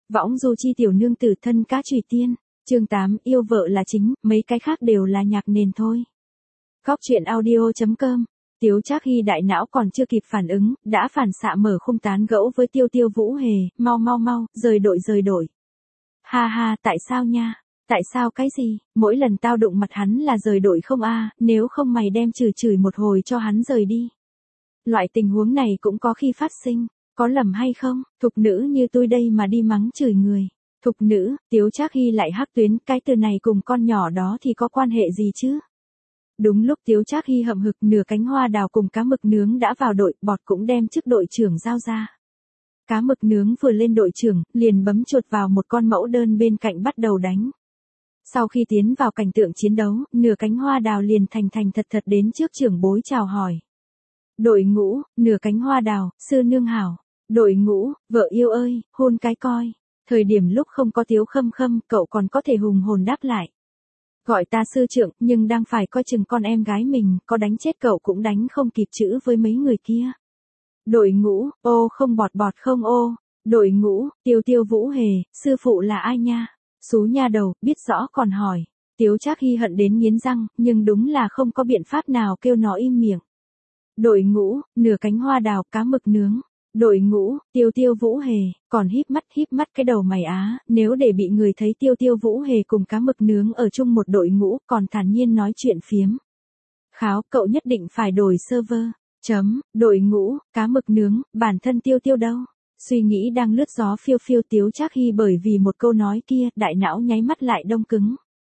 Võng du chi tiểu nương tử thân cá chủy tiên, chương 8 yêu vợ là chính, mấy cái khác đều là nhạc nền thôi. Góc truyện audio.com. Tiếu Trác Hy đại não còn chưa kịp phản ứng, đã phản xạ mở khung tán gẫu với Tiêu Vũ Hề, mau, rời đội. Ha ha, tại sao nha? Tại sao cái gì? Mỗi lần tao đụng mặt hắn là rời đội không a, nếu không mày đem chửi một hồi cho hắn rời đi. Loại tình huống này cũng có khi phát sinh, có lầm hay không? Thục nữ như tôi đây mà đi mắng chửi người. Thục nữ, Tiếu Trác Hy lại hắc tuyến, cái từ này cùng con nhỏ đó thì có quan hệ gì chứ? Đúng lúc Tiếu Trác Hy hậm hực, nửa cánh hoa đào cùng cá mực nướng đã vào đội, bọt cũng đem chức đội trưởng giao ra. Cá mực nướng vừa lên đội trưởng, liền bấm chuột vào một con mẫu đơn bên cạnh bắt đầu đánh. Sau khi tiến vào cảnh tượng chiến đấu, nửa cánh hoa đào liền thành thật đến trước trưởng bối chào hỏi. Đội ngũ, nửa cánh hoa đào, sư nương hảo. Đội ngũ, vợ yêu ơi, hôn cái coi. Thời điểm lúc không có Tiếu Khâm, cậu còn có thể hùng hồn đáp lại. Gọi ta sư trưởng, nhưng đang phải coi chừng con em gái mình, có đánh chết cậu cũng đánh không kịp chữ với mấy người kia. Đội ngũ, ô không bọt không ô. Đội ngũ, Tiêu Vũ Hề, sư phụ là ai nha? Xú nha đầu, biết rõ còn hỏi. Tiếu Trác Hy hận đến nghiến răng, nhưng đúng là không có biện pháp nào kêu nó im miệng. Đội ngũ, nửa cánh hoa đào, cá mực nướng. Đội ngũ, Tiêu Vũ Hề, còn híp mắt cái đầu mày á, nếu để bị người thấy Tiêu Vũ Hề cùng cá mực nướng ở chung một đội ngũ, còn thản nhiên nói chuyện phiếm. Kháo, cậu nhất định phải đổi server. Đội ngũ, cá mực nướng, bản thân Tiêu đâu? Suy nghĩ đang lướt gió phiêu Tiếu Trác Hy bởi vì một câu nói kia, đại não nháy mắt lại đông cứng.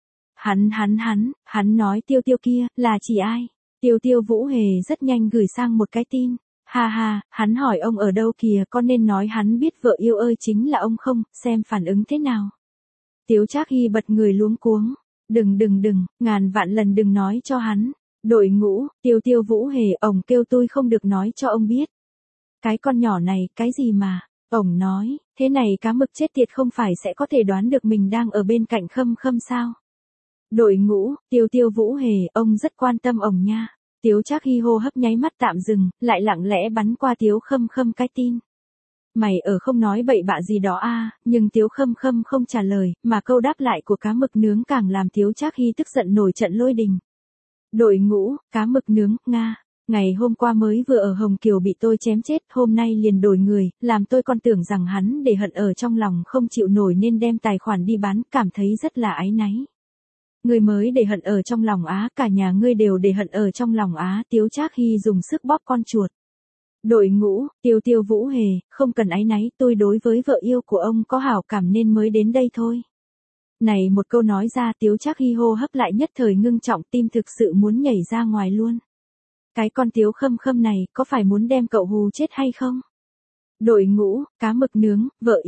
Hắn nói Tiêu kia, là chỉ ai? Tiêu Vũ Hề rất nhanh gửi sang một cái tin. Ha, hắn hỏi ông ở đâu kìa, có nên nói hắn biết vợ yêu ơi chính là ông không, xem phản ứng thế nào. Tiếu Trác Hy bật người luống cuống. Đừng, ngàn vạn lần đừng nói cho hắn. Đội ngũ, Tiêu Vũ Hề, ông kêu tôi không được nói cho ông biết. Cái con nhỏ này, cái gì mà, ông nói, thế này cá mực chết tiệt không phải sẽ có thể đoán được mình đang ở bên cạnh Khâm sao. Đội ngũ, Tiêu Vũ Hề, ông rất quan tâm ông nha. Tiếu Trác Hy hô hấp nháy mắt tạm dừng, lại lặng lẽ bắn qua Tiếu Khâm cái tin. Mày ở không nói bậy bạ gì đó a, nhưng Tiếu Khâm không trả lời, mà câu đáp lại của cá mực nướng càng làm Tiếu Trác Hy tức giận nổi trận lôi đình. Đội ngũ, cá mực nướng, Nga. Ngày hôm qua mới vừa ở Hồng Kiều bị tôi chém chết, hôm nay liền đổi người, làm tôi còn tưởng rằng hắn để hận ở trong lòng không chịu nổi nên đem tài khoản đi bán, cảm thấy rất là áy náy. Ngươi mới để hận ở trong lòng á, cả nhà ngươi đều để hận ở trong lòng á, Tiếu Trác Hy dùng sức bóp con chuột. Đội ngũ, Tiêu Vũ Hề, không cần áy náy, tôi đối với vợ yêu của ông có hảo cảm nên mới đến đây thôi. Này một câu nói ra, Tiếu Trác Hy hô hấp lại nhất thời ngưng trọng, tim thực sự muốn nhảy ra ngoài luôn. Cái con Tiếu Khâm này, có phải muốn đem cậu hù chết hay không? Đội ngũ, cá mực nướng,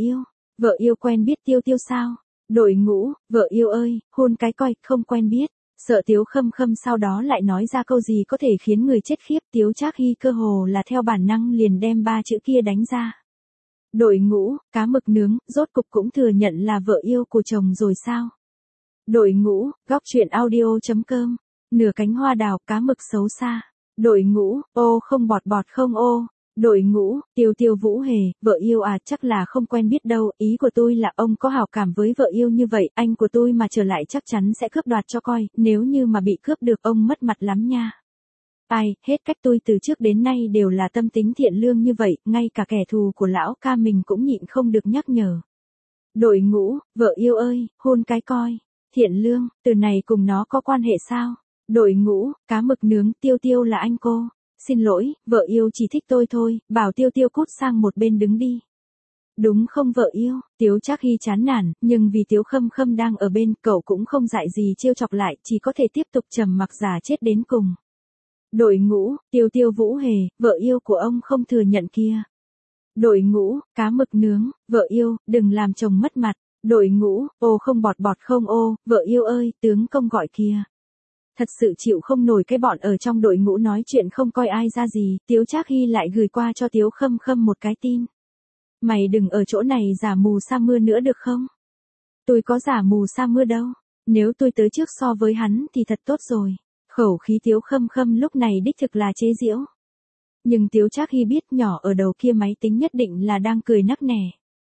vợ yêu quen biết Tiêu sao? Đội ngũ, vợ yêu ơi, hôn cái coi, không quen biết. Sợ Tiếu Khâm sau đó lại nói ra câu gì có thể khiến người chết khiếp, Tiếu Trác Hy cơ hồ là theo bản năng liền đem 3 chữ kia đánh ra. Đội ngũ, cá mực nướng, rốt cục cũng thừa nhận là vợ yêu của chồng rồi sao? Đội ngũ, góc truyện audio.com. Nửa cánh hoa đào, cá mực xấu xa. Đội ngũ, ô không bọt không ô. Đội ngũ, Tiêu Vũ Hề, vợ yêu à, chắc là không quen biết đâu, ý của tôi là ông có hảo cảm với vợ yêu như vậy, anh của tôi mà trở lại chắc chắn sẽ cướp đoạt cho coi, nếu như mà bị cướp được ông mất mặt lắm nha. Ai, hết cách tôi từ trước đến nay đều là tâm tính thiện lương như vậy, ngay cả kẻ thù của lão ca mình cũng nhịn không được nhắc nhở. Đội ngũ, vợ yêu ơi, hôn cái coi. Thiện lương, từ này cùng nó có quan hệ sao? Đội ngũ, cá mực nướng, Tiêu là anh cô. Xin lỗi, vợ yêu chỉ thích tôi thôi, bảo Tiêu cút sang một bên đứng đi. Đúng không vợ yêu? Tiếu Trác Hy chán nản, nhưng vì Tiếu Khâm đang ở bên, cậu cũng không dại gì trêu chọc lại, chỉ có thể tiếp tục trầm mặc giả chết đến cùng. Đội ngũ, Tiêu Vũ Hề, vợ yêu của ông không thừa nhận kia. Đội ngũ, cá mực nướng, vợ yêu, đừng làm chồng mất mặt. Đội ngũ, ô không bọt không ô, vợ yêu ơi, tướng công gọi kia. Thật sự chịu không nổi cái bọn ở trong đội ngũ nói chuyện không coi ai ra gì, Tiếu Trác Hy lại gửi qua cho Tiếu Khâm một cái tin. Mày đừng ở chỗ này giả mù sa mưa nữa được không? Tôi có giả mù sa mưa đâu, nếu tôi tới trước so với hắn thì thật tốt rồi. Khẩu khí Tiếu Khâm lúc này đích thực là chế giễu. Nhưng Tiếu Trác Hy biết nhỏ ở đầu kia máy tính nhất định là đang cười nắc nẻ.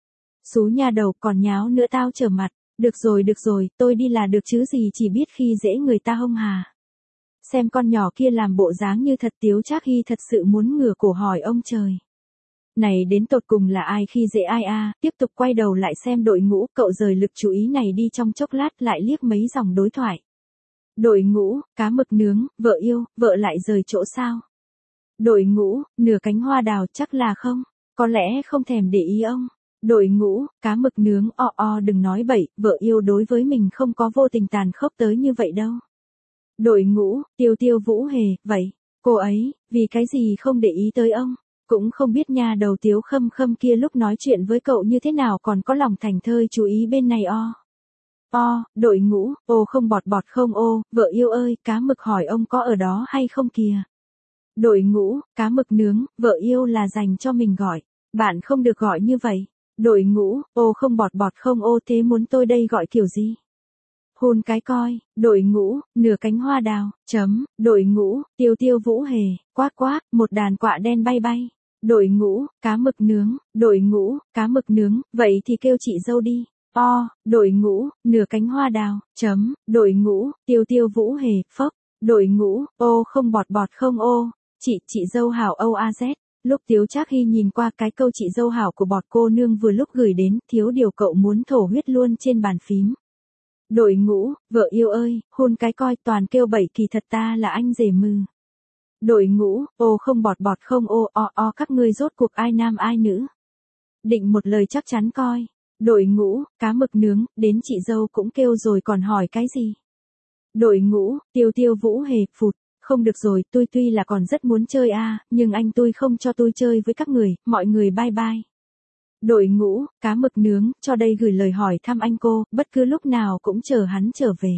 Xú nha đầu còn nháo nữa tao trở mặt. Được rồi, tôi đi là được chứ gì, chỉ biết khi dễ người ta hông hà. Xem con nhỏ kia làm bộ dáng như thật, Tiếu Trác Hy thật sự muốn ngửa cổ hỏi ông trời. Này đến tột cùng là ai khi dễ ai a? Tiếp tục quay đầu lại xem đội ngũ, cậu rời lực chú ý này đi, trong chốc lát lại liếc mấy dòng đối thoại. Đội ngũ, cá mực nướng, vợ yêu, vợ lại rời chỗ sao? Đội ngũ, nửa cánh hoa đào, chắc là không, có lẽ không thèm để ý ông. Đội ngũ, cá mực nướng, đừng nói bậy, vợ yêu đối với mình không có vô tình tàn khốc tới như vậy đâu. Đội ngũ, Tiêu Vũ Hề, vậy, cô ấy, vì cái gì không để ý tới ông? Cũng không biết nha đầu Tiếu Khâm Khâm kia lúc nói chuyện với cậu như thế nào, còn có lòng thành thơi chú ý bên này đội ngũ, không bọt không vợ yêu ơi, cá mực hỏi ông có ở đó hay không kìa. Đội ngũ, cá mực nướng, vợ yêu là dành cho mình gọi, bạn không được gọi như vậy. Đội ngũ, không bọt không thế muốn tôi đây gọi kiểu gì? Hôn cái coi, đội ngũ, nửa cánh hoa đào, đội ngũ, Tiêu Vũ Hề, quát, một đàn quạ đen bay bay. Đội ngũ, cá mực nướng, đội ngũ, cá mực nướng, vậy thì kêu chị dâu đi. Đội ngũ, nửa cánh hoa đào, đội ngũ, Tiêu Vũ Hề, phốc. Đội ngũ, không bọt không chị dâu hảo OAZ. Lúc Tiếu Trác Hy nhìn qua cái câu chị dâu hảo của bọt cô nương vừa lúc gửi đến, thiếu điều cậu muốn thổ huyết luôn trên bàn phím. Đội ngũ, vợ yêu ơi, hôn cái coi, toàn kêu bậy, kỳ thật ta là anh rể mừ. Đội ngũ, không bọt không các ngươi rốt cuộc ai nam ai nữ. Định một lời chắc chắn coi. Đội ngũ, cá mực nướng, đến chị dâu cũng kêu rồi còn hỏi cái gì. Đội ngũ, Tiêu Vũ Hề, phụt. Không được rồi, tôi tuy là còn rất muốn chơi nhưng anh tôi không cho tôi chơi với các người, mọi người bye bye. Đội ngũ, cá mực nướng, cho đây gửi lời hỏi thăm anh cô, bất cứ lúc nào cũng chờ hắn trở về.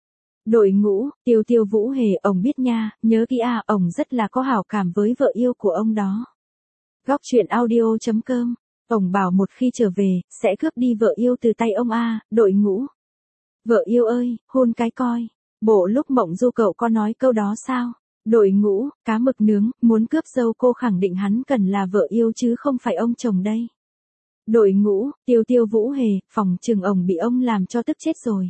Đội ngũ, Tiêu Vũ Hề, ông biết nha, nhớ kỹ ông rất là có hảo cảm với vợ yêu của ông đó. Góc truyện audio.com, ông bảo một khi trở về, sẽ cướp đi vợ yêu từ tay ông đội ngũ. Vợ yêu ơi, hôn cái coi. Bộ lúc mộng du cậu có nói câu đó sao? Đội ngũ, cá mực nướng, muốn cướp dâu cô khẳng định hắn cần là vợ yêu chứ không phải ông chồng đây. Đội ngũ, Tiêu Vũ Hề, phòng trừng ông bị ông làm cho tức chết rồi.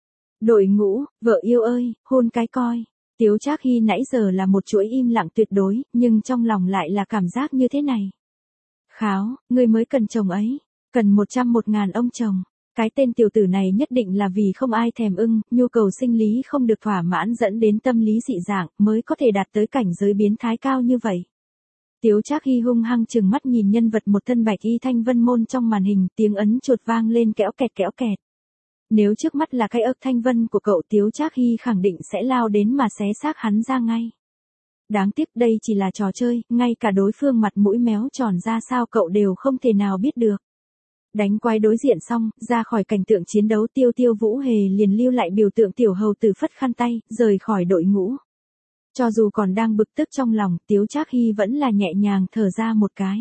Đội ngũ, vợ yêu ơi, hôn cái coi. Tiếu Trác Hy nãy giờ là một chuỗi im lặng tuyệt đối, nhưng trong lòng lại là cảm giác như thế này. Kháo, ngươi mới cần chồng ấy, cần 101.000 ông chồng. Cái tên tiểu tử này nhất định là vì không ai thèm ưng, nhu cầu sinh lý không được thỏa mãn dẫn đến tâm lý dị dạng, mới có thể đạt tới cảnh giới biến thái cao như vậy. Tiếu Trác Hy hung hăng trừng mắt nhìn nhân vật một thân bạch y thanh vân môn trong màn hình, tiếng ấn chuột vang lên kéo kẹt. Nếu trước mắt là cái ớt thanh vân của cậu, Tiếu Trác Hy khẳng định sẽ lao đến mà xé xác hắn ra ngay. Đáng tiếc đây chỉ là trò chơi, ngay cả đối phương mặt mũi méo tròn ra sao cậu đều không thể nào biết được. Đánh quái đối diện xong, ra khỏi cảnh tượng chiến đấu, Tiêu Vũ Hề liền lưu lại biểu tượng tiểu hầu tử phất khăn tay, rời khỏi đội ngũ. Cho dù còn đang bực tức trong lòng, Tiếu Trác Hy vẫn là nhẹ nhàng thở ra một cái.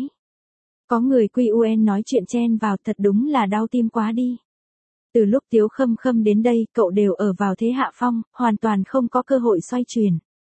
Có người QUN nói chuyện chen vào, thật đúng là đau tim quá đi. Từ lúc Tiếu Khâm Khâm đến đây, cậu đều ở vào thế hạ phong, hoàn toàn không có cơ hội xoay chuyển.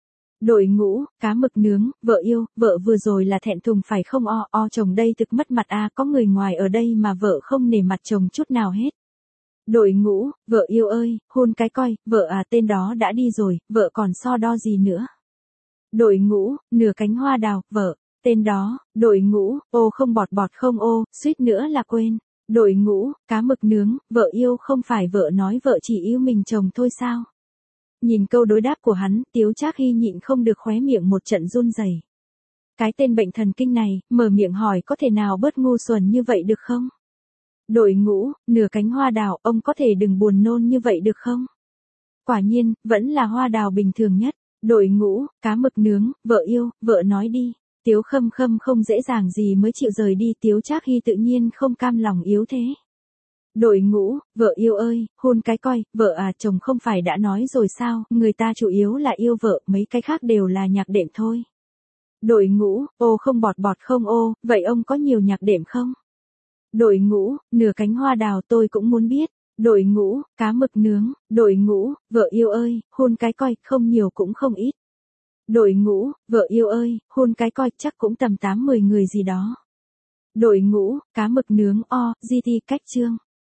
Đội ngũ, cá mực nướng, vợ yêu, vợ vừa rồi là thẹn thùng phải không chồng đây thực mất mặt có người ngoài ở đây mà vợ không nể mặt chồng chút nào hết. Đội ngũ, vợ yêu ơi, hôn cái coi, vợ tên đó đã đi rồi, vợ còn so đo gì nữa. Đội ngũ, nửa cánh hoa đào, vợ, tên đó, đội ngũ, không bọt không suýt nữa là quên. Đội ngũ, cá mực nướng, vợ yêu không phải vợ nói vợ chỉ yêu mình chồng thôi sao? Nhìn câu đối đáp của hắn, Tiếu Trác Hy nhịn không được khóe miệng một trận run rẩy. Cái tên bệnh thần kinh này, mở miệng hỏi có thể nào bớt ngu xuẩn như vậy được không? Đội ngũ, nửa cánh hoa đào, ông có thể đừng buồn nôn như vậy được không? Quả nhiên, vẫn là hoa đào bình thường nhất. Đội ngũ, cá mực nướng, vợ yêu, vợ nói đi. Tiếu Khâm Khâm không dễ dàng gì mới chịu rời đi, Tiếu Trác Hy tự nhiên không cam lòng yếu thế. Đội ngũ, vợ yêu ơi, hôn cái coi, vợ chồng không phải đã nói rồi sao, người ta chủ yếu là yêu vợ, mấy cái khác đều là nhạc đệm thôi. Đội ngũ, không bọt không vậy ông có nhiều nhạc đệm không? Đội ngũ, nửa cánh hoa đào tôi cũng muốn biết. Đội ngũ, cá mực nướng, đội ngũ, vợ yêu ơi, hôn cái coi, không nhiều cũng không ít. Đội ngũ, vợ yêu ơi, hôn cái coi, chắc cũng tầm 8-10 người gì đó. Đội ngũ, cá mực nướng GT cách chương.